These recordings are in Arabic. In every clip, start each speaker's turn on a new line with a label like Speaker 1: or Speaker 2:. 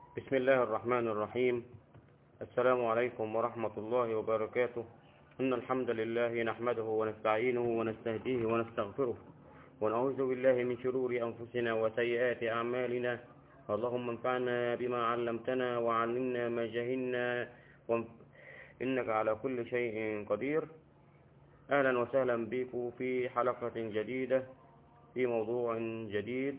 Speaker 1: بسم الله الرحمن الرحيم. السلام عليكم ورحمة الله وبركاته. إن الحمد لله نحمده ونستعينه ونستهديه ونستغفره ونعوذ بالله من شرور أنفسنا وسيئات أعمالنا. اللهم انفعنا بما علمتنا وعلمنا ما جهلنا إنك على كل شيء قدير. أهلا وسهلا بكم في حلقة جديدة في موضوع جديد.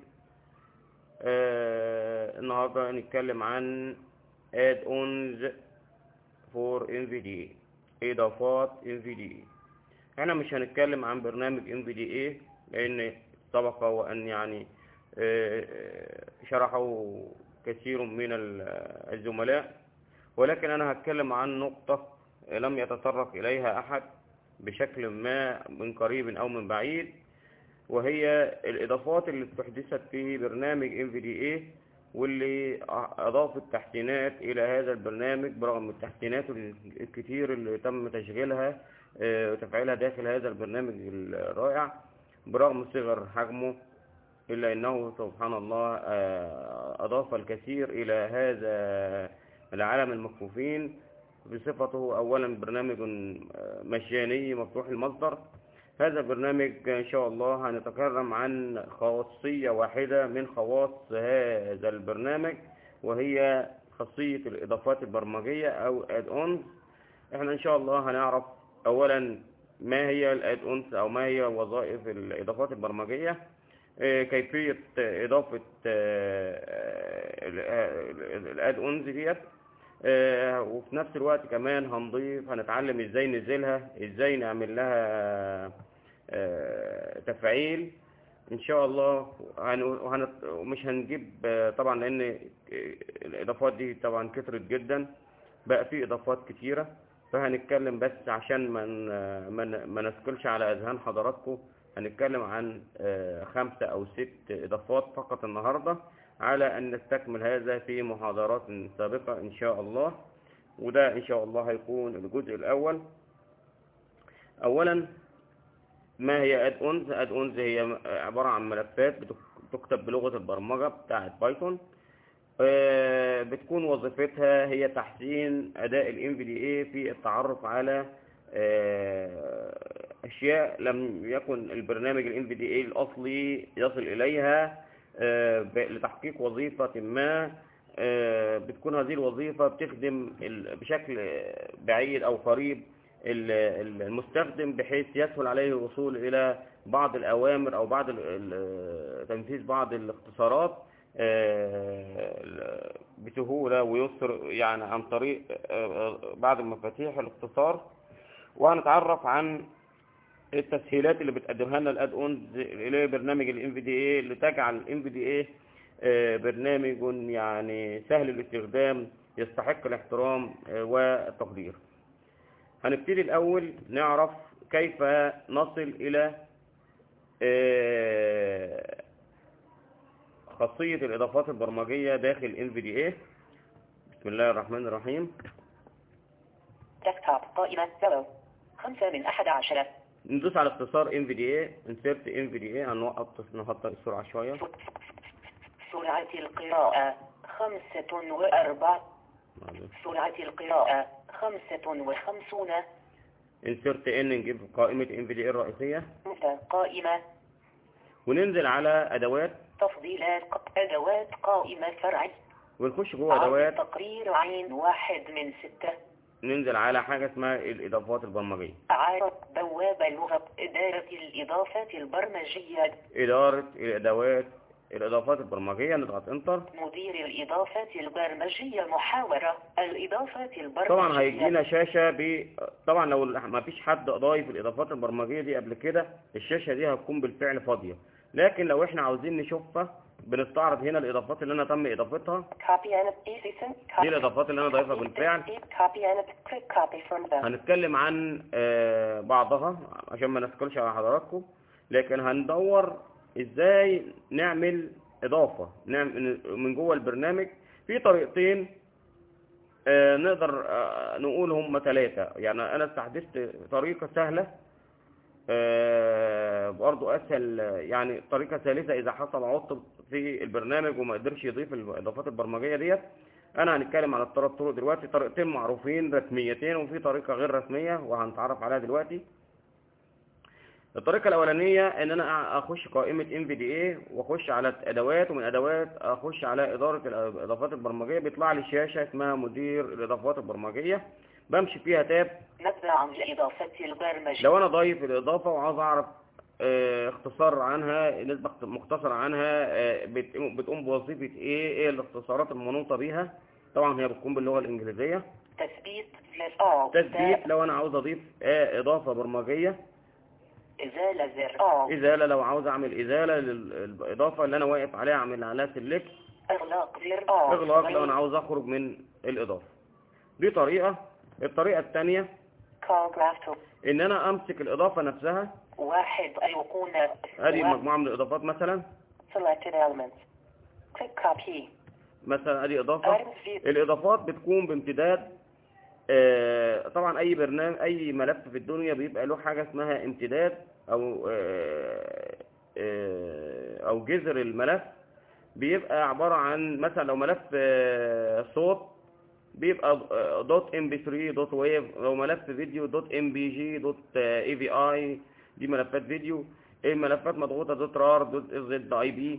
Speaker 1: النهاردة نتكلم عن add-ons for NVDA، إضافات NVDA. احنا مش هنتكلم عن برنامج NVDA لأن سبق وأن شرحه كثير من الزملاء، ولكن أنا هتكلم عن نقطة لم يتطرق إليها أحد بشكل ما من قريب أو من بعيد، وهي الإضافات اللي استحدثت في برنامج NVDA واللي أضافت تحسينات إلى هذا البرنامج برغم التحسينات الكتير اللي تم تشغيلها وتفعيلها داخل هذا البرنامج الرائع برغم صغر حجمه، إلا أنه سبحان الله أضاف الكثير إلى هذا العالم المكفوفين بصفته أولا برنامج مجاني مفتوح المصدر. هذا البرنامج إن شاء الله هنتكلم عن خاصية واحدة من خواص هذا البرنامج، وهي خاصية الإضافات البرمجية أو add-ons. احنا إن شاء الله هنعرف أولا ما هي الadd-ons أو ما هي وظائف الإضافات البرمجية، كيفية إضافة الadd-ons ديت، وفي نفس الوقت كمان هنتعلم ازاي ننزلها، ازاي نعمل لها تفعيل ان شاء الله. مش هنجيب طبعا لان الاضافات دي طبعا كترت جدا، بقى في اضافات كتيرة، فهنتكلم بس عشان ما نثقلش على اذهان حضراتكم. هنتكلم عن 5 أو 6 اضافات فقط النهاردة، على ان نستكمل هذا في محاضرات سابقة ان شاء الله، وده ان شاء الله هيكون الجزء الاول. اولا، ما هي add-ons هي عبارة عن ملفات بتكتب بلغة البرمجة بتاعة بايثون، بتكون وظيفتها هي تحسين اداء ال NVDA في التعرف على اشياء لم يكن البرنامج ال NVDA الاصلي يصل اليها لتحقيق وظيفة ما. بتكون هذه الوظيفة بتخدم بشكل بعيد أو قريب المستخدم، بحيث يسهل عليه الوصول إلى بعض الأوامر أو بعض تنفيذ بعض الاختصارات بسهولة ويسر، يعني عن طريق بعض المفاتيح الاختصار. وهنتعرف عن التسهيلات اللي بتقدمها لنا الاد-اونز الى برنامج ال NVDA لتجعل ال NVDA برنامج يعني سهل الاستخدام يستحق الاحترام والتقدير. هنبتدي الاول نعرف كيف نصل الى خاصية الاضافات البرمجية داخل NVDA. بسم الله الرحمن الرحيم.
Speaker 2: ديسكتوب قائمة 5/11.
Speaker 1: ندوس على اختصار NVDA، insert NVDA. نحط السرعة شوية.
Speaker 2: سرعة القراءة 5 و4. سرعة القراءة 55.
Speaker 1: insert N، نجيب قائمة NVDA الرئيسية،
Speaker 2: قائمة،
Speaker 1: وننزل على أدوات
Speaker 2: تفضيلات، أدوات قائمة فرع،
Speaker 1: ونخش جوه أدوات
Speaker 2: تقرير عين 1/6.
Speaker 1: ننزل على حاجة اسمها الإضافات البرمجية.
Speaker 2: عارض بوابة لغة إدارة الإضافات البرمجية،
Speaker 1: إدارة الإضافات البرمجية. نضغط انتر.
Speaker 2: مدير الإضافات البرمجية، محاورة الإضافات البرمجية.
Speaker 1: طبعا هيجينا شاشة طبعا لو ما فيش حد ضايف الإضافات البرمجية دي قبل كده، الشاشة دي هتكون بالفعل فاضية، لكن لو احنا عاوزين نشوفها بنستعرض هنا الإضافات اللي أنا تم إضافتها. دي الإضافات اللي أنا ضايفها بالفعل. هنتكلم عن بعضها عشان ما نثقلش على حضراتكم، لكن هندور ازاي نعمل إضافة من جوه البرنامج. في طريقتين نقدر نقول هم 3. يعني أنا استحدثت طريقة سهلة، برضو أسهل، يعني طريقة ثالثة إذا حصل عطل في البرنامج وما قدرش يضيف الإضافات البرمجية ديت. انا هنتكلم على الثلاث طرق دلوقتي. طريقتين معروفين رسميتين، وفي طريقة غير رسمية وهنتعرف عليها دلوقتي. الطريقة الأولانية إن أنا أخش قائمة NVDA وأخش على الأدوات، ومن أدوات أخش على إدارة الإضافات البرمجية. بيطلع لي شاشة اسمها مدير الإضافات البرمجية، بمشي فيها تاب.
Speaker 2: نبذة عن الإضافة البرمجية.
Speaker 1: لو أنا ضايف الإضافة وعاوز أعرف اختصار عنها، نسبة مختصرة عنها، بتقوم بوظيفة إيه الاختصارات المنوطة بيها. طبعا هي بتكون باللغة الإنجليزية. تثبيت لو أنا عاوز أضيف إضافة برمجية.
Speaker 2: إزالة زر
Speaker 1: إزالة لو عاوز أعمل إزالة للإضافة اللي أنا واقف عليها، أعمل عليها سيلكت.
Speaker 2: إغلاق زر
Speaker 1: إغلاق لو أنا عاوز أخرج من الإضافة. دي طريقة. الطريقة الثانية إن أنا أمسك الإضافة نفسها.
Speaker 2: واحد أيقونة.
Speaker 1: هذه مجموعة من الإضافات مثلا.
Speaker 2: Selected elements. Click copy.
Speaker 1: مثلا هذه إضافة. الإضافات بتكون بامتداد. طبعا أي برنامج، أي ملف في الدنيا بيبقى له حاجة اسمها امتداد أو جذر الملف. بيبقى عبارة عن مثلا لو ملف صوت بيبقى .mp3 .wave، لو ملف فيديو .mbg .avi، دي ملفات فيديو. الملفات مضغوطة .rar .zip.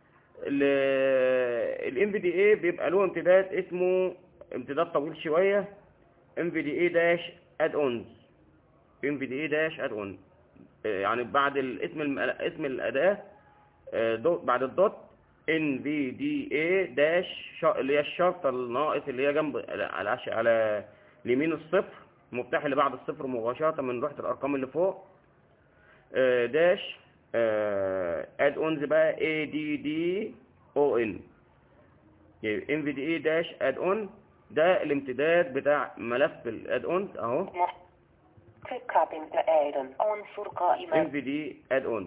Speaker 1: ال NVDA بيبقى له امتداد اسمه امتداد طويل شوية، NVDA-add-ons. NVDA-add-on يعني بعد اسم الأداة بعد الدوت NVDA- اللي هي الشرطة الناقص اللي هي جنب على اليمين الصفر، المفتاح اللي بعد الصفر مباشرة من لوحة الأرقام اللي فوق. داش add-ons بقى ADDON. NVDA-add-on ده الامتداد بتاع ملف الاد-اونز اهو. NVDA-add-on.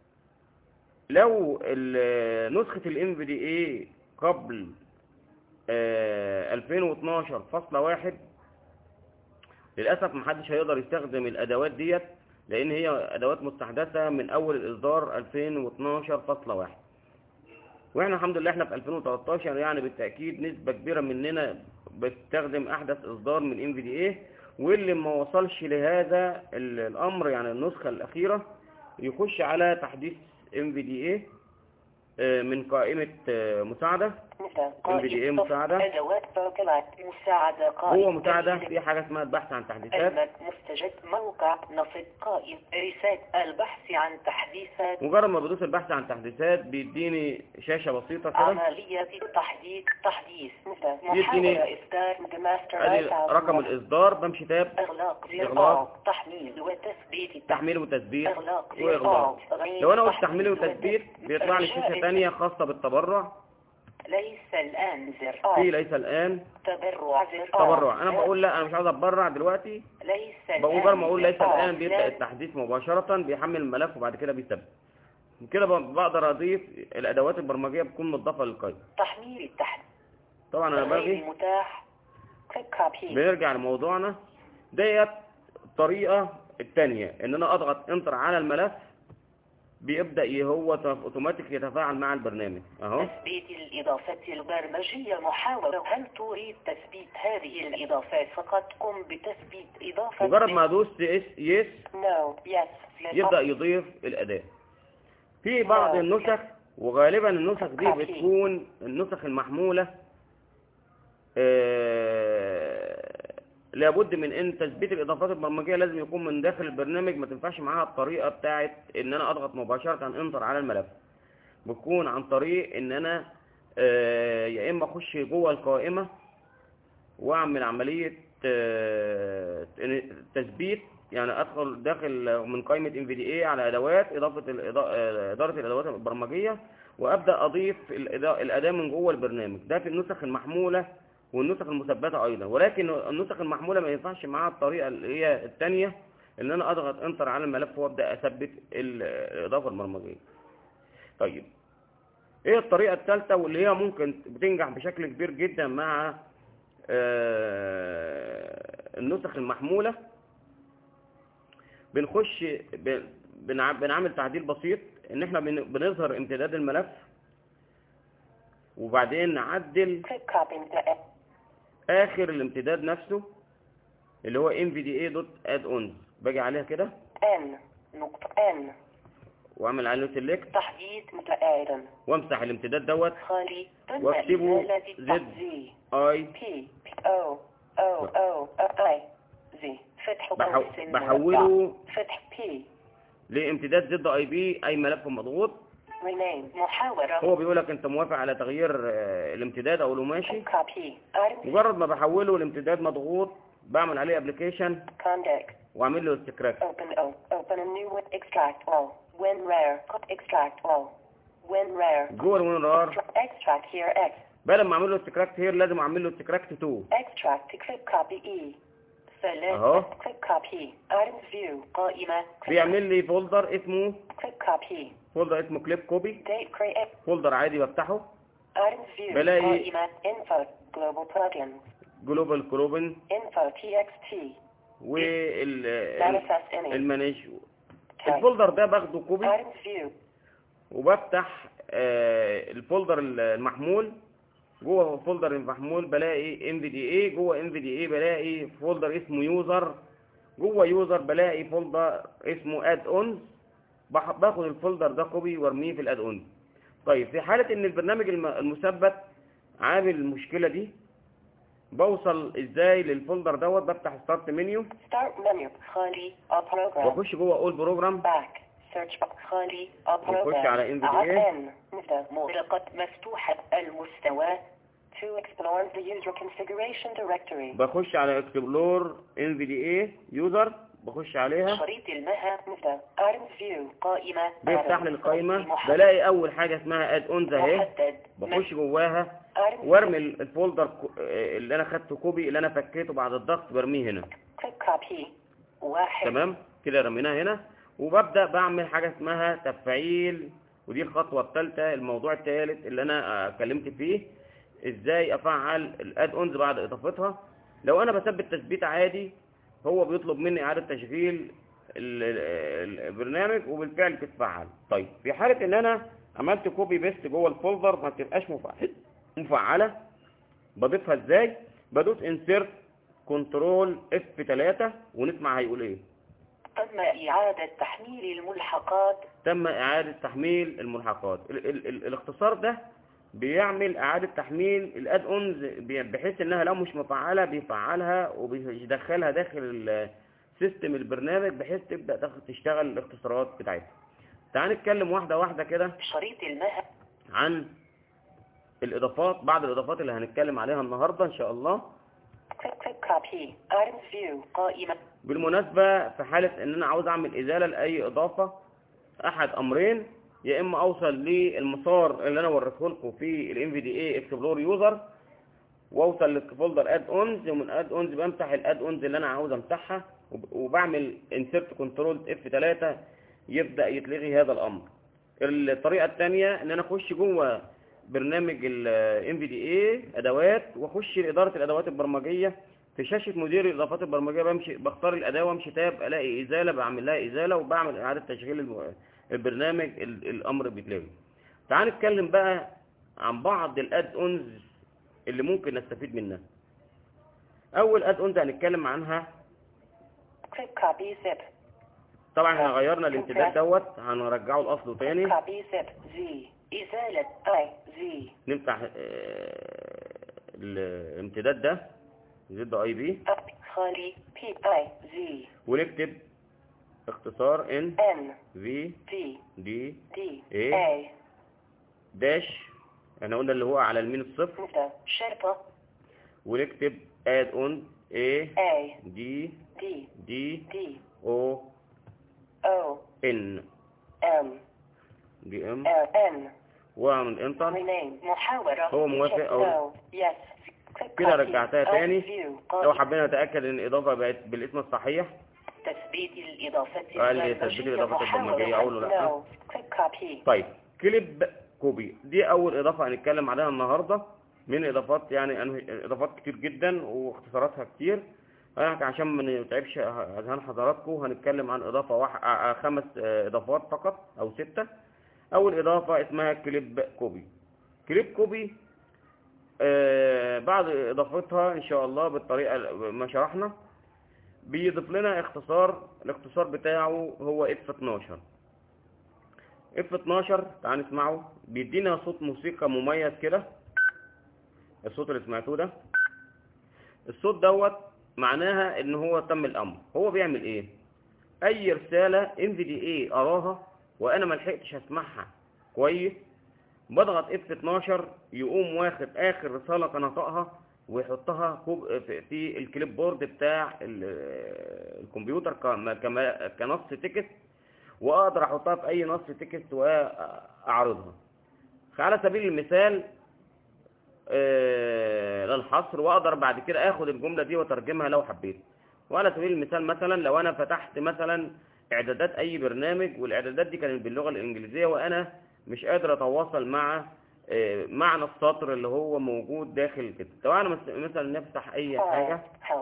Speaker 1: لو نسخة ال NVDA قبل 2012.1 للأسف محدش هيقدر يستخدم الأدوات ديت، لأن هي أدوات مستحدثة من أول الإصدار 2012.1. واحنا الحمد لله احنا في 2013، يعني بالتأكيد نسبة كبيرة مننا بتستخدم احدث اصدار من NVDA. واللي ما وصلش لهذا الامر يعني النسخة الاخيرة يخش على تحديث NVDA من قائمة مساعدة. NVDA مساعدة. هو مساعدة في حاجة اسمها البحث عن تحديثات.
Speaker 2: مستجد موقع نصب قائم رسالة البحث عن تحديثات.
Speaker 1: مجرد ما بدوس البحث عن تحديثات بيديني شاشة بسيطة كده.
Speaker 2: عملية تحديث
Speaker 1: يديني رقم الإصدار. بمشي تاب.
Speaker 2: إغلاق تحميل وتثبيت.
Speaker 1: تحميل وتثبيت وإغلاق. لو أنا قلت تحميل وتثبيت بيطلع لي شاشة تانية خاصة بالتبرع.
Speaker 2: ليس الآن زر
Speaker 1: في ليس الآن تبرع. أنا بقول لا، أنا مش عاوز أتبرع دلوقتي. بقول ما أقول ليس الآن بيبدأ التحديث مباشرة، بيحمل الملف وبعد كده بيثبت. كده بقدر أضيف الأدوات البرمجية بتكون مضافة للقائمة.
Speaker 2: تحميل التحديث.
Speaker 1: طبعا أنا باجي بنرجع لموضوعنا. ديت الطريقة الثانية، إن أنا أضغط انتر على الملف بيبدأ هو اوتوماتيك يتفاعل مع البرنامج اهو.
Speaker 2: تثبيت الإضافة البرمجية محاولة. هل تريد تثبيت هذه الإضافات فقط؟ قم بتثبيت إضافة.
Speaker 1: مجرد ما ادوس يس يبدأ يضيف الأداة. في بعض النسخ، وغالبا النسخ دي بتكون النسخ المحمولة، لابد من ان تثبيت الاضافات البرمجيه لازم يكون من داخل البرنامج. ما تنفعش معاها الطريقه بتاعت ان انا اضغط مباشره انتر على الملف. بتكون عن طريق ان انا يا اما اخش جوه القائمه واعمل عمليه تثبيت، يعني ادخل داخل من قائمه NVDA على ادوات اداره الادوات البرمجيه، وابدا اضيف الاداه من جوه البرنامج. ده في النسخ المحموله والنسخ المثبته ايضا. ولكن النسخ المحموله ما ينفعش معاها الطريقه اللي هي الثانيه، ان انا اضغط انتر على الملف وابدا اثبت الاضافه البرمجيه. طيب ايه الطريقه الثالثه واللي هي ممكن بتنجح بشكل كبير جدا مع النسخ المحموله؟ بنخش بنعمل تعديل بسيط، ان احنا بنظهر امتداد الملف وبعدين نعدل
Speaker 2: Click copy the
Speaker 1: اخر الامتداد نفسه اللي هو nvda.add-ons. باجي عليها كده
Speaker 2: N نقطة N
Speaker 1: واعمل عليه سيلكت
Speaker 2: تحديد متآدم
Speaker 1: وامسح الامتداد دوت
Speaker 2: خالي تم
Speaker 1: واكتبه
Speaker 2: إزالة
Speaker 1: Z
Speaker 2: التحذير
Speaker 1: I
Speaker 2: P O O O I Z فتح قوس
Speaker 1: بحوله
Speaker 2: فتح P
Speaker 1: لامتداد زد اي بي اي ملف مضغوط.
Speaker 2: rename محاورة
Speaker 1: هو بيقول لك انت موافق على تغيير الامتداد او لو ماشي.
Speaker 2: copy
Speaker 1: مجرد ما بحوله لامتداد مضغوط بعمل عليه ابلكيشن
Speaker 2: contact
Speaker 1: واعمل له استكراك.
Speaker 2: open a new one extract all when rare extract all when rare
Speaker 1: جوه الوين رار
Speaker 2: extract here X
Speaker 1: بدل ما اعمل له استكراكت هير لازم اعمل له استكراكت 2.
Speaker 2: extract click copy E
Speaker 1: اهو
Speaker 2: select click copy items view قائمة
Speaker 1: بيعمل لي فولدر اسمه
Speaker 2: click copy date create
Speaker 1: فولدر عادي بفتحه
Speaker 2: items view
Speaker 1: بلاقي
Speaker 2: قائمة info global plugins
Speaker 1: جلوبال كروبن
Speaker 2: info txt
Speaker 1: المانج. الفولدر ده باخده كوبي
Speaker 2: items view
Speaker 1: وبفتح الفولدر المحمول. جوه الفولدر المحمول بلاقي NVDA. جوه NVDA بلاقي فولدر اسمه يوزر. جوه يوزر بلاقي فولدر اسمه اد اونز. باخد الفولدر ده كوبي وارميه في الاد اونز. طيب في حالة ان البرنامج المثبت عامل المشكلة دي بوصل ازاي للفولدر دوت؟ بفتح ستارت منيو
Speaker 2: خالي بروجرام
Speaker 1: واخش جوه اول بروجرام
Speaker 2: باك سيرش خالي
Speaker 1: واخش على
Speaker 2: NVDA مغلقة مفتوحة المستوى to explore the user configuration directory.
Speaker 1: بخش على اكسبلور NVDA يوزر بخش عليها
Speaker 2: شريط المهام items view قائمة
Speaker 1: بيفتح لي القائمة. بلاقي اول حاجة اسمها اد اونز اهي. بخش جواها وارمي الفولدر اللي انا خدته كوبي اللي انا فكيته بعد الضغط برميه هنا. تمام كده رميناه هنا. وببدأ بعمل حاجة اسمها تفعيل ودي الخطوة الثالثة الموضوع الثالث اللي انا اتكلمت فيه ازاي افعل الاد اونز بعد اضافتها. لو انا بثبت تثبيت عادي هو بيطلب مني اعادة تشغيل البرنامج وبالفعل بتتفعل. طيب في حالة ان انا عملت كوبي بيست جوه الفولدر ما تبقاش مفعلة بضيفها ازاي؟ بدوس انسيرت كنترول F3 ونسمع هيقول ايه.
Speaker 2: تم اعادة تحميل الملحقات.
Speaker 1: تم اعادة تحميل الملحقات. الاختصار ده بيعمل اعادة تحميل الاد اونز بحيث انها لو مش مفعلة بيفعلها وبيدخلها داخل سيستم البرنامج بحيث تبدأ تشتغل الاختصارات بتاعتها. تعال نتكلم واحدة واحدة كده
Speaker 2: شريط المهام
Speaker 1: عن الاضافات. بعض الاضافات اللي هنتكلم عليها النهاردة ان شاء الله.
Speaker 2: قائمة.
Speaker 1: بالمناسبة في حالة ان انا عاوز اعمل ازالة لاي اضافة احد امرين، يا اما اوصل للمسار اللي انا وريته لكم في NVDA اكسبلور يوزر واوصل للفولدر اد اونز ومن اد اونز بمسح الاد اونز اللي انا عاوز امسحها وبعمل انسيرت كنترول F3 يبدأ يتلغي هذا الامر. الطريقة الثانية ان انا اخش جوه برنامج ال NVDA ادوات واخش لادارة الادوات البرمجية. في شاشة مدير الاضافات البرمجية بختار الاداة وامشي تاب الاقي ازالة بعمل لها ازالة وبعمل اعادة تشغيل البرنامج الامر بيتلغي. تعال نتكلم بقى عن بعض الاد اونز اللي ممكن نستفيد منها. اول اد اونز هنتكلم عنها طبعا احنا غيرنا الامتداد دوت هنرجعه لاصله تاني.
Speaker 2: ازالة
Speaker 1: نفتح الامتداد ده زد اي بي
Speaker 2: خالي PIZ
Speaker 1: ونكتب اختصار ان في دي اي داش احنا قلنا اللي هو على اليمين الصفر
Speaker 2: شرطة
Speaker 1: ونكتب اد اون اي دي او ان دي ام واعمل انتر. هو موافق او كده رجعتها تاني. لو حبينا نتأكد ان الاضافة بقت بالاسم الصحيح
Speaker 2: تثبيت الاضافات
Speaker 1: قال لي تثبيت الاضافات البرمجية اقول له لا. طيب كليب كوبي دي اول اضافة هنتكلم عليها النهاردة من اضافات يعني اضافات كتير جدا واختصاراتها كتير. عشان ما نتعبش اذهان حضراتكم هنتكلم عن اضافة 5 اضافات فقط او 6. اول اضافة اسمها كليب كوبي. كليب كوبي بعد اضافتها ان شاء الله بالطريقة ما شرحنا بيضيف لنا اختصار. الاختصار بتاعه هو F12. F12 تعال نسمعه. بيدينا صوت موسيقى مميز كده. الصوت اللي سمعتوه ده، الصوت دوت معناها ان هو تم الامر. هو بيعمل ايه؟ اي رسالة NVDA اراها وانا ملحقتش اسمعها كويس، بضغط F12 يقوم واخد اخر رسالة كان نطقها ويحطها في الكليب بورد بتاع الكمبيوتر كنص تكست، واقدر احطها في اي نص تكست واعرضها. على سبيل المثال للحصر، واقدر بعد كده اخد الجملة دي وترجمها لو حبيت. وعلى سبيل المثال مثلا لو انا فتحت مثلا اعدادات اي برنامج والاعدادات دي كانت باللغة الانجليزية وانا مش قادر اتواصل مع معنى السطر اللي هو موجود داخل كده. لو انا مثلا نفتح اي حاجة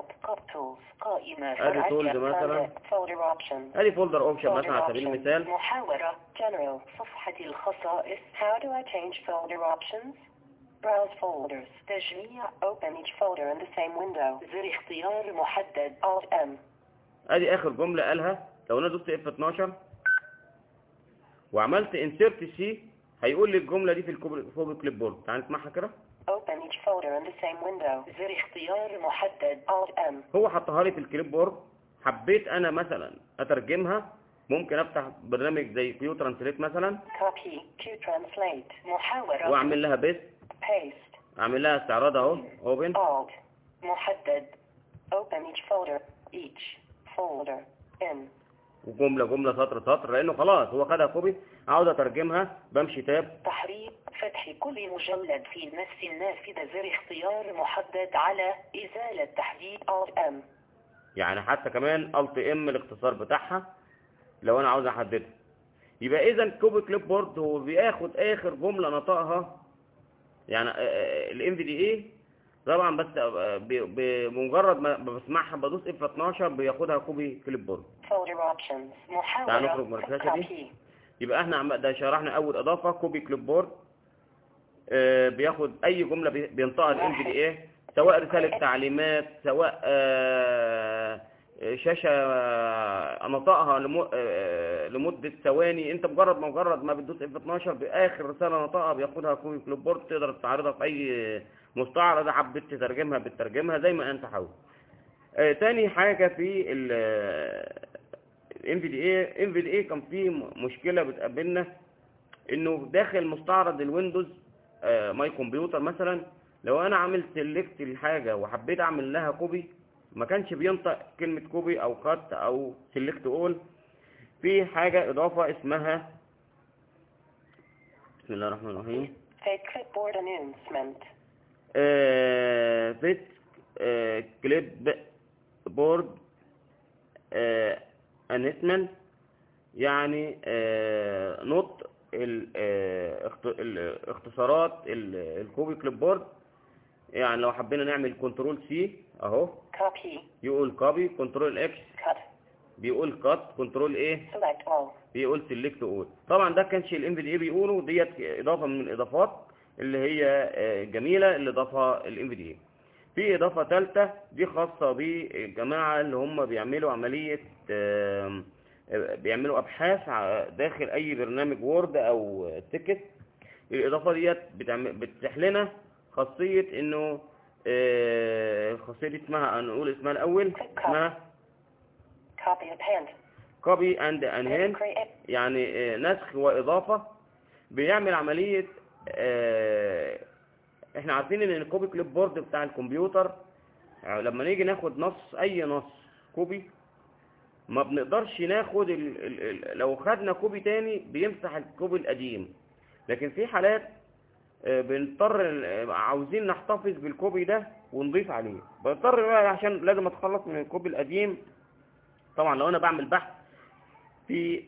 Speaker 1: ادي تولز مثلا، ادي فولدر اوبشن مثلا على سبيل المثال.
Speaker 2: محاورة جنرال صفحة الخصائص. How do I change folder options? Browse folders. تجميع open each folder in the same window. زر اختيار محدد Alt M.
Speaker 1: ادي اخر جملة قالها. لو انا دوست F12 وعملت insert C هيقول لي الجملة دي في الكوبي كليب بورد. تعال نسمعها كده.
Speaker 2: Open each folder in the same window. زر اختيار محدد Alt M.
Speaker 1: هو حطها لي في الكليب بورد. حبيت انا مثلا اترجمها، ممكن افتح برنامج زي كيو ترانسليت مثلا.
Speaker 2: Copy Q translate. محاورة
Speaker 1: واعمل لها بيست.
Speaker 2: paste.
Speaker 1: اعمل لها استعراض اهو. open.
Speaker 2: Alt محدد. Open each folder. Each folder in.
Speaker 1: وجملة سطر سطر، لانه خلاص هو خدها كوبي. عاوز اترجمها بمشي تاب.
Speaker 2: تحريك فتح كل مجلد في نفس النافذة. زر اختيار محدد على ازالة تحديد Alt M.
Speaker 1: يعني حتى كمان Alt M الاختصار بتاعها لو انا عاوز احددها. يبقى اذا كوبي كليب بورد هو بياخد اخر جملة نطقها، يعني ال NVDA طبعا، بس بمجرد ما بسمعها بدوس F12 بياخدها كوبي كليب بورد. تعال نخرج من الشاشة دي. يبقى احنا ده شرحنا اول اضافة كوبي كليب بورد. بياخد اي جملة بينطقها ال NVDA، سواء رسالة تعليمات، سواء شاشة نطقها لمدة ثواني. انت مجرد ما بتدوس F12 باخر رسالة نطقها بياخدها كوبي كليب بورد. تقدر تعرضها في اي مستعرض، حبيت تترجمها بتترجمها زي ما انت حاول. تاني حاجة في ال NVDA كان فيه مشكلة بتقابلنا، انه داخل مستعرض الويندوز ماي كمبيوتر مثلا، لو انا عامل سيلكت الحاجة وحبيت اعمل لها كوبي ما كانش بينطق كلمة كوبي او كات او سيلكت اول. في حاجة اضافة اسمها بسم الله الرحمن الرحيم
Speaker 2: clipboard announcement.
Speaker 1: فيت كليب بورد انسمنت، يعني نطق الاختصارات الكوبي كليب بورد. يعني لو حبينا نعمل كنترول سي اهو
Speaker 2: copy
Speaker 1: يقول كوبي، كنترول اكس
Speaker 2: cut
Speaker 1: بيقول كات، كنترول ايه
Speaker 2: select all
Speaker 1: بيقول سيلكت اول. طبعا ده كانش ال NVDA بيقوله، ديت اضافه من الاضافات اللي هي جميله اللي ضافها ال NVDA. في اضافه ثالثه دي خاصه بالجماعه اللي هم بيعملوا عمليه بيعملوا ابحاث داخل اي برنامج وورد او تكست. الاضافه ديت بتتيح لنا خاصيه انه الخاصيه دي اسمها، نقول اسمها الاول، اسمها copy and enhance، يعني نسخ واضافه. بيعمل عمليه احنا عارفين ان الكوبي كليب بورد بتاع الكمبيوتر لما نيجي ناخد اي نص كوبي ما بنقدرش ناخد لو خدنا كوبي تاني بيمسح الكوبي القديم. لكن في حالات بنضطر عاوزين نحتفظ بالكوبي ده ونضيف عليه، بضطر بقى عشان لازم اتخلص من الكوبي القديم. طبعا لو انا بعمل بحث في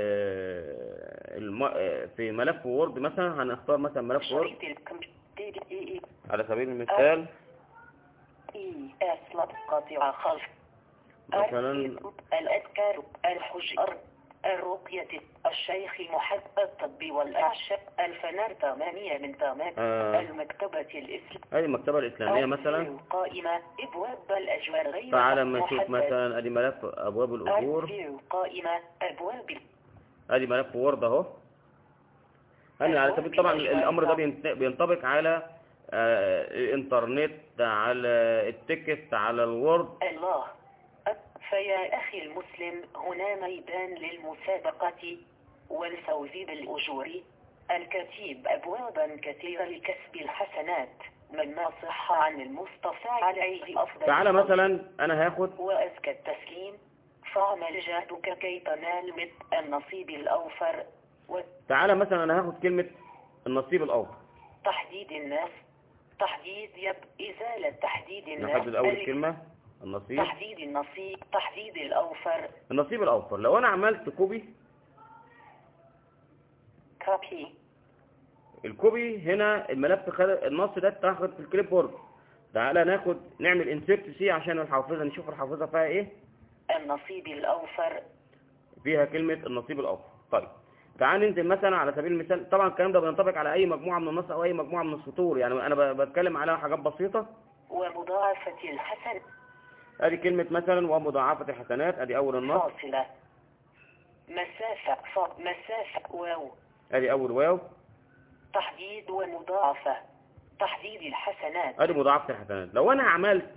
Speaker 1: في ملف وورد مثلا، هنختار مثلا ملف وورد على سبيل المثال
Speaker 2: مثلا الأذكار الحجر الرقية الشيخ محمد الطب والأعشاب الفنار 8 من 8 المكتبة الإسلامية.
Speaker 1: هذه المكتبة الإسلامية مثلا.
Speaker 2: قائمة أبواب الأجوار غير
Speaker 1: تعالى ما نشوف مثلا ادي ملف أبواب الأجور.
Speaker 2: قائمة أبواب.
Speaker 1: ادي ملف وورد اهو. على سبيل طبعا الأمر ده بينطبق على الإنترنت، على التكست، على الوورد.
Speaker 2: الله. فيا أخي المسلم، هنا ميدان للمسابقة والفوز بالأجور. الكتيب أبوابا كثيرة لكسب الحسنات، من ما صح عن المصطفى عليه أفضل.
Speaker 1: تعالى مثلا أنا هاخد
Speaker 2: وأزكى التسليم، فاعمل جهدك كي تنال مثل النصيب الأوفر.
Speaker 1: تعالى مثلا أنا هاخد كلمة النصيب الأوفر.
Speaker 2: تحديد الناس، تحديد إزالة تحديد الناس.
Speaker 1: نحدد أول كلمة النصيب.
Speaker 2: تحديد النصيب، تحديد الأوفر.
Speaker 1: النصيب الأوفر. لو أنا عملت كوبي، الكوبي هنا الملف خد النص ده اتاخد في الكليب بورد. تعالى نعمل انسيرت سي عشان الحافظة، نشوف الحافظة فيها ايه.
Speaker 2: النصيب الأوفر،
Speaker 1: فيها كلمة النصيب الأوفر. طيب تعال ننزل مثلا على سبيل المثال، طبعا الكلام ده بينطبق على أي مجموعة من النص أو أي مجموعة من السطور، يعني أنا بتكلم على حاجات بسيطة.
Speaker 2: ومضاعفة الحسن،
Speaker 1: ادي كلمة مثلا ومضاعفة الحسنات، ادي أول النص.
Speaker 2: فاصلة، مسافة واو،
Speaker 1: ادي أول واو.
Speaker 2: تحديد ومضاعفة، تحديد الحسنات،
Speaker 1: ادي مضاعفة الحسنات. لو أنا عملت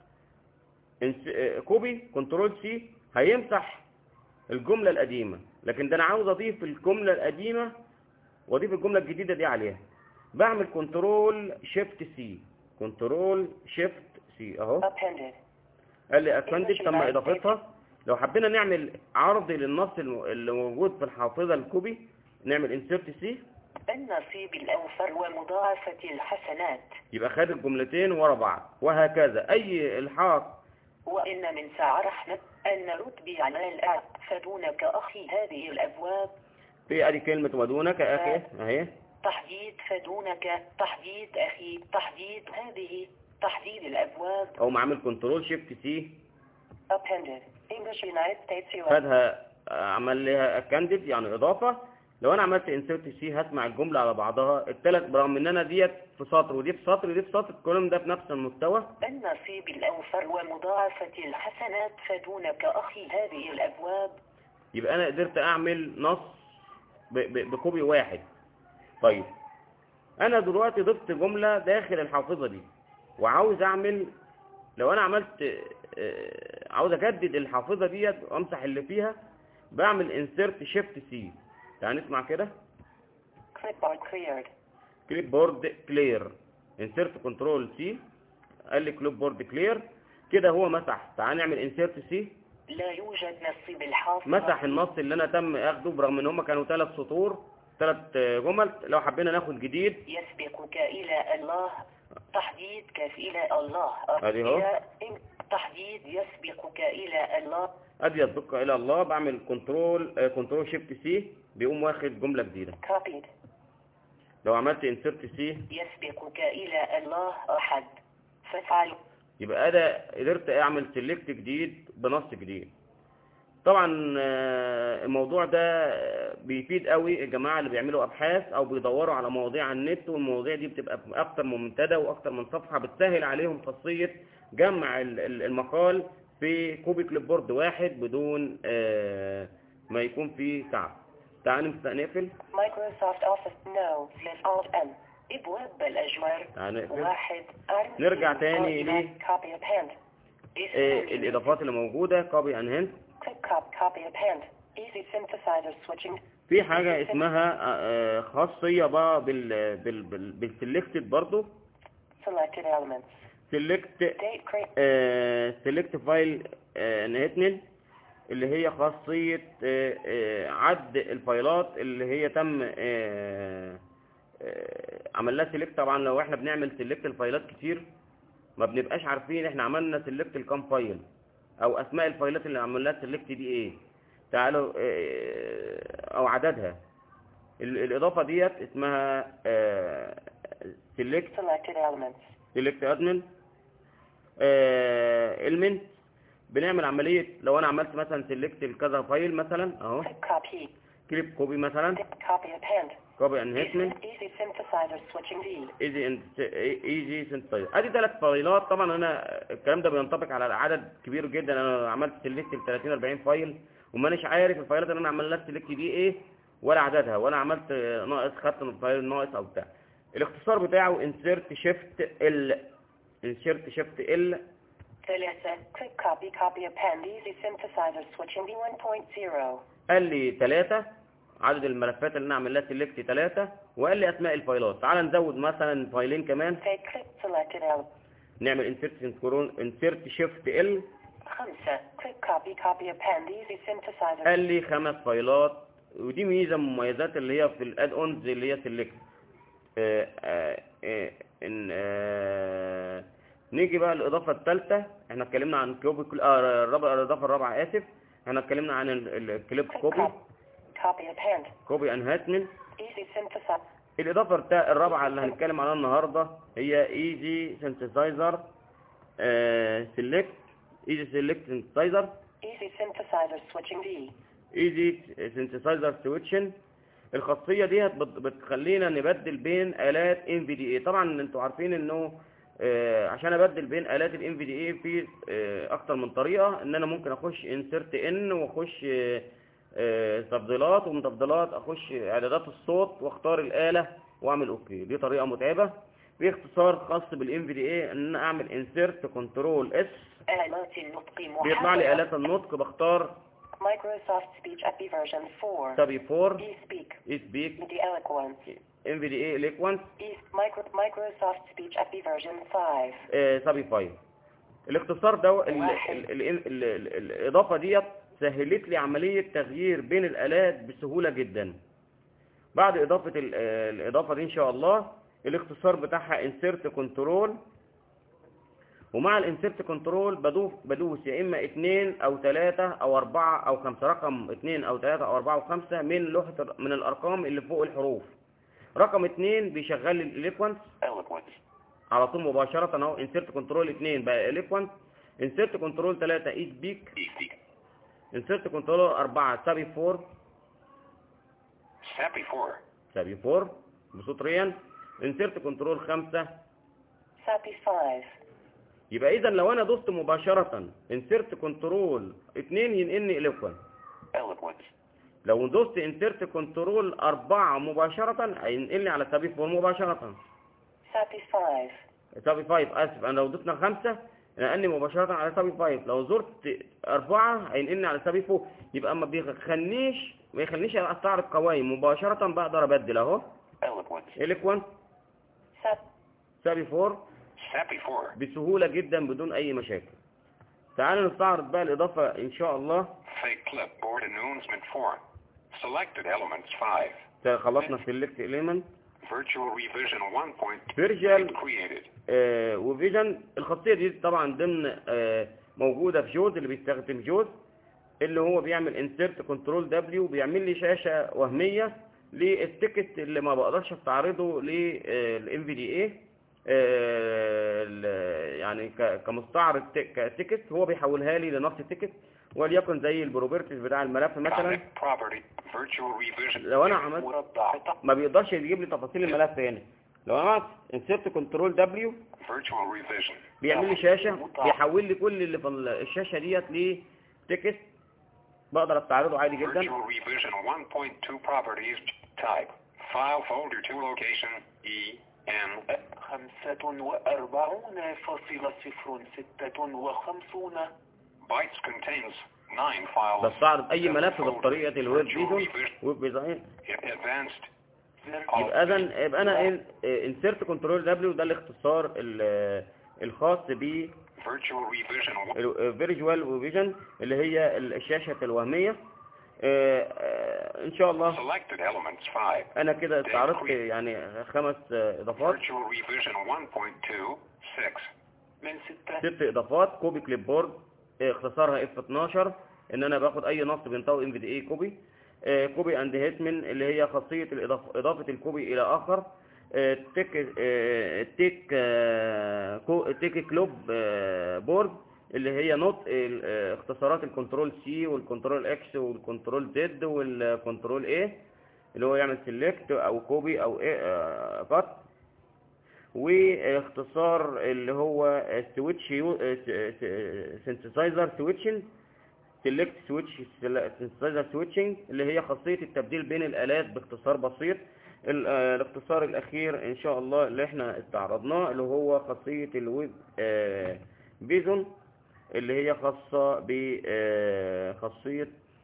Speaker 1: كوبي كنترول سي هيمسح الجملة القديمة، لكن ده أنا عاوز أضيف الجملة القديمة وأضيف الجملة الجديدة دي عليها. بعمل كنترول شيفت سي، كنترول شيفت سي أهو. قال لي أبندد تم إضافتها. لو حبينا نعمل عرض للنص اللي موجود في الحافظة الكوبي، نعمل انسيرت سي.
Speaker 2: النصيب الأوفر ومضاعفة الحسنات،
Speaker 1: يبقى خد الجملتين ورا بعض، وهكذا أي إلحاق.
Speaker 2: وإن من ساعة رحمة أن رتبي على الأعب فدونك أخي هذه الأبواب.
Speaker 1: في ادي كلمة ودونك أخي أهي.
Speaker 2: تحديد فدونك، تحديد أخي، تحديد هذه، تحديد الأبواب.
Speaker 1: أو معامل كنترول شيفت سي.
Speaker 2: Appended English United States US.
Speaker 1: خدها عمل لها أكندد يعني إضافة. لو أنا عملت انسيرت سي هسمع الجملة على بعضها الثلاث، برغم إن أنا ديت في سطر ودي في سطر ودي في سطر، الكلام ده في نفس المستوى.
Speaker 2: النصيب الأوفر ومضاعفة الحسنات فدونك أخي هذه الأبواب.
Speaker 1: يبقى أنا قدرت أعمل نص بكوبي واحد. طيب أنا دلوقتي ضفت جملة داخل الحافظة دي وعاوز أعمل، لو أنا عملت عاوز أجدد الحافظة ديت وأمسح اللي فيها، بعمل انسيرت شيفت سي. تعال نسمع كده. كليب بورد كلير، انسيرت كنترول سي، قال لي كليب بورد كلير كده هو مسح. تعال نعمل انسيرت سي.
Speaker 2: لا يوجد نصيب الحافظة.
Speaker 1: مسح النص اللي انا تم اخده، برغم ان هم كانوا 3 سطور 3 جمل. لو حبينا ناخد جديد،
Speaker 2: يسبقك الى الله، تحديدك الى الله.
Speaker 1: ادي اهو
Speaker 2: تحديد يسبقك الى الله.
Speaker 1: ادي يسبقك الى الله. بعمل كنترول شيفت سي، بيقوم واخد جملة جديدة.
Speaker 2: Copied.
Speaker 1: لو عملت انسيرت سي،
Speaker 2: يسبقك الى الله احد، فافعل.
Speaker 1: يبقى انا قدرت اعمل سيلكت جديد بنص جديد. طبعا الموضوع ده بيفيد قوي الجماعة اللي بيعملوا ابحاث او بيدوروا على مواضيع على النت، والمواضيع دي بتبقى اكتر من منتدى واكتر من صفحة، بتسهل عليهم خاصية جمع المقال في كوبي كليب بورد واحد بدون ما يكون فيه تعب. تعال نقفل.
Speaker 2: مايكروسوفت اوفيس نو Alt N. ابواب الاجوار واحد.
Speaker 1: نرجع تاني ليه الاضافات اللي موجودة. كوبي اند هند. في حاجة اسمها خاصية بقى بالسلكتد برضو. سلكت فايل نهتنل، اللي هي خاصية عد الفايلات اللي هي تم عمل لها سيلكت. طبعا لو احنا بنعمل سيلكت الفايلات كتير ما بنبقاش عارفين احنا عملنا سيلكت الكام فايل او اسماء الفايلات اللي عملنا لها سيلكت دي ايه، تعالوا او عددها. الاضافة ديت اسمها سيلكت ادمن element. بنعمل عملية لو انا عملت مثلا سيلكت لكذا فايل مثلا اهو
Speaker 2: Copy.
Speaker 1: كليب كوبي مثلا
Speaker 2: Copy append.
Speaker 1: كوبي انهيتمنت
Speaker 2: Easy synthesizer switching D.
Speaker 1: ايزي سنتايزر. ادي 3 فايلات. طبعا انا الكلام ده بينطبق على عدد كبير جدا. انا عملت سيلكت ل 30 40 فايل ومانيش عارف الفايلات اللي انا عمال لها سيلكت دي ايه ولا عددها، ولا عملت ناقص خدت من فايل ناقص او بتاع. الاختصار بتاعه انسيرت شيفت ال. انسيرت شيفت ال.
Speaker 2: 3. Click copy. Copy append. Easy synthesizer switching D 1.0.
Speaker 1: قال لي 3 عدد الملفات اللي انا اعمل لها سيلكت 3، وقال لي اسماء الفايلات. تعال نزود مثلا فايلين كمان.
Speaker 2: Click selected L.
Speaker 1: نعمل انسيرت شيفت ال.
Speaker 2: 5. Click copy. Copy append. Easy synthesizer.
Speaker 1: قال لي 5 فايلات. ودي ميزه من المميزات اللي هي في الاد اونز اللي هي سيلكت. نيجي بقى الاضافه الثالثه. احنا اتكلمنا عن كوبي الاضافه الرابعه اسف. احنا اتكلمنا عن الكليب كوبي
Speaker 2: Copy append.
Speaker 1: كوبي انهاتمنت.
Speaker 2: Easy synthesizer.
Speaker 1: الاضافه الرابعه اللي هنتكلم عنها النهارده هي ايزي سينثسايزر سيلكت. ايزي سيلكت سينثسايزر.
Speaker 2: Easy synthesizer switching D.
Speaker 1: ايزي سينثسايزر سويتشن. الخاصيه دي بتخلينا نبدل بين الات NVDA. طبعا انتوا عارفين انه عشان ابدل بين الات NVDA في اكتر من طريقه. ان انا ممكن اخش انسرت ان واخش تفضيلات، ومن تفضيلات اخش اعدادات الصوت واختار الاله واعمل اوكي. دي طريقه متعبه. في اختصار خاص بالNVDA ان انا اعمل انسرت كنترول اس.
Speaker 2: آلات النطق
Speaker 1: بيطلع لي الات النطق. بختار
Speaker 2: Microsoft Speech API version 4.
Speaker 1: سابي 4
Speaker 2: eSpeak.
Speaker 1: eSpeak
Speaker 2: The Eloquence.
Speaker 1: NVDA Eloquence
Speaker 2: Microsoft Speech API version 5.
Speaker 1: سابي 5. الاختصار ده الاضافه ديت سهلت لي عمليه تغيير بين الالات بسهوله جدا. بعد اضافه الاضافه دي ان شاء الله الاختصار بتاعها انسيرت كنترول. ومع الانسيرت كنترول بدوس يا اما 2 او 3 او 4 او 5. رقم 2 او 3 او 4 او 5 من لوحه من الارقام اللي فوق الحروف. رقم 2 بيشغل لي الاليكوانس على طول مباشره اهو. انسيرت كنترول 2 بقى اليكوانس. انسيرت كنترول 3 ايسبيك. انسيرت كنترول 4 سابي 4 سابي 4 بصوت ريان. انسيرت كنترول 5
Speaker 2: سابي 5.
Speaker 1: يبقى اذا لو انا دوست مباشره انسيرت كنترول 2 ينقلني اليكوانس. لو دوست انسيرت كنترول 4 مباشره هينقلني على سابي 4 مباشره.
Speaker 2: سابي 5.
Speaker 1: سابي 5 اسف. انا لو دوسنا 5 نقلني مباشره على سابي 5. لو زرت 4 هينقلني على سابي 4. يبقى ما يخلينيش استعرض قوائم مباشره. بقدر ابدل اهو اليكوانس سابي 4 بسهوله جدا بدون اي مشاكل. تعالوا نستعرض بقى الاضافه ان شاء الله. خلصنا سيلكت اليمنت
Speaker 2: Virtual Revision 1.
Speaker 1: فيرجوال وفيجن. الخاصيه دي طبعا ضمن موجوده في جوز اللي بيستخدم جوز، اللي هو بيعمل انسيرت كنترول دبليو. بيعمل لي شاشه وهميه للتكست اللي ما بقدرش استعرضه للNVDA يعني كمستعرض كتكست. هو بيحولها لي لنص تكست وليكن زي البروبرتيز بتاع الملف مثلا. لو انا عملت ما بيقدرش يجيب لي تفاصيل الملف هنا. لو انا عملت انسيرت كنترول دبليو بيعمل لي شاشه بيحول لي كل اللي في الشاشه ديت لتكست بقدر استعرضه عادي جدا.
Speaker 2: File folder to location EN 45.056 bytes contains 9 files.
Speaker 1: بستعرض اي ملف بالطريقه الويب فيجن ويب ديزاين. يبقى انا انسيرت كنترول دبليو ده الاختصار الخاص ب فيرجوال وفيجن اللي هي الشاشه الوهميه. ان شاء الله انا كده استعرضت يعني 5 اضافات من 6 اضافات. كوبي كليب بورد اختصارها F12 ان انا باخد اي نص بينطوي NVDA كوبي. كوبي اند هيتمن اللي هي خاصيه اضافه الكوبي الى اخر. تيك كلوب بورد اللي هي نطق اختصارات الكنترول سي والكنترول اكس والكنترول زد والكنترول ايه، اللي هو يعمل سيلكت او كوبي او ايه كات، واختصار اللي هو سويتش سينثسايزر سويتشنج، سيلكت سويتش سينثسايزر سويتشنج، اللي هي خاصية التبديل بين الآلات باختصار بسيط. الاختصار الأخير إن شاء الله اللي احنا استعرضناه اللي هو خاصية الويب بيزون، اللي هي خاصة بخاصية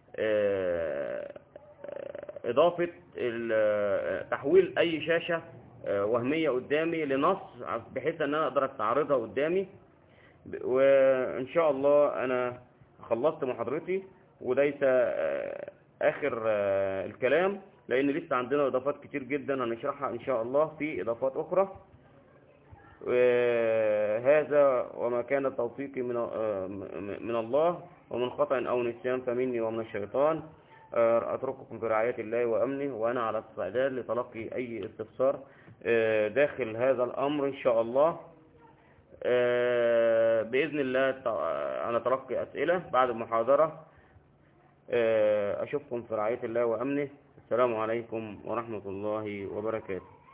Speaker 1: إضافة تحويل أي شاشة وهمية قدامي لنص، بحيث أن أنا أقدر أستعرضها قدامي. وإن شاء الله أنا خلصت محاضرتي، وليس آخر الكلام، لأن لسه عندنا إضافات كتير جدا هنشرحها إن شاء الله في إضافات أخرى. هذا وما كان توفيقي من الله، ومن خطأ أو نسيان فمني ومن الشيطان. أترككم في رعاية الله وأمنه، وأنا على استعداد لتلقي أي استفسار داخل هذا الأمر إن شاء الله. بإذن الله أنا تلقي أسئلة بعد المحاضرة. أشوفكم في رعاية الله وأمنه. السلام عليكم ورحمة الله وبركاته.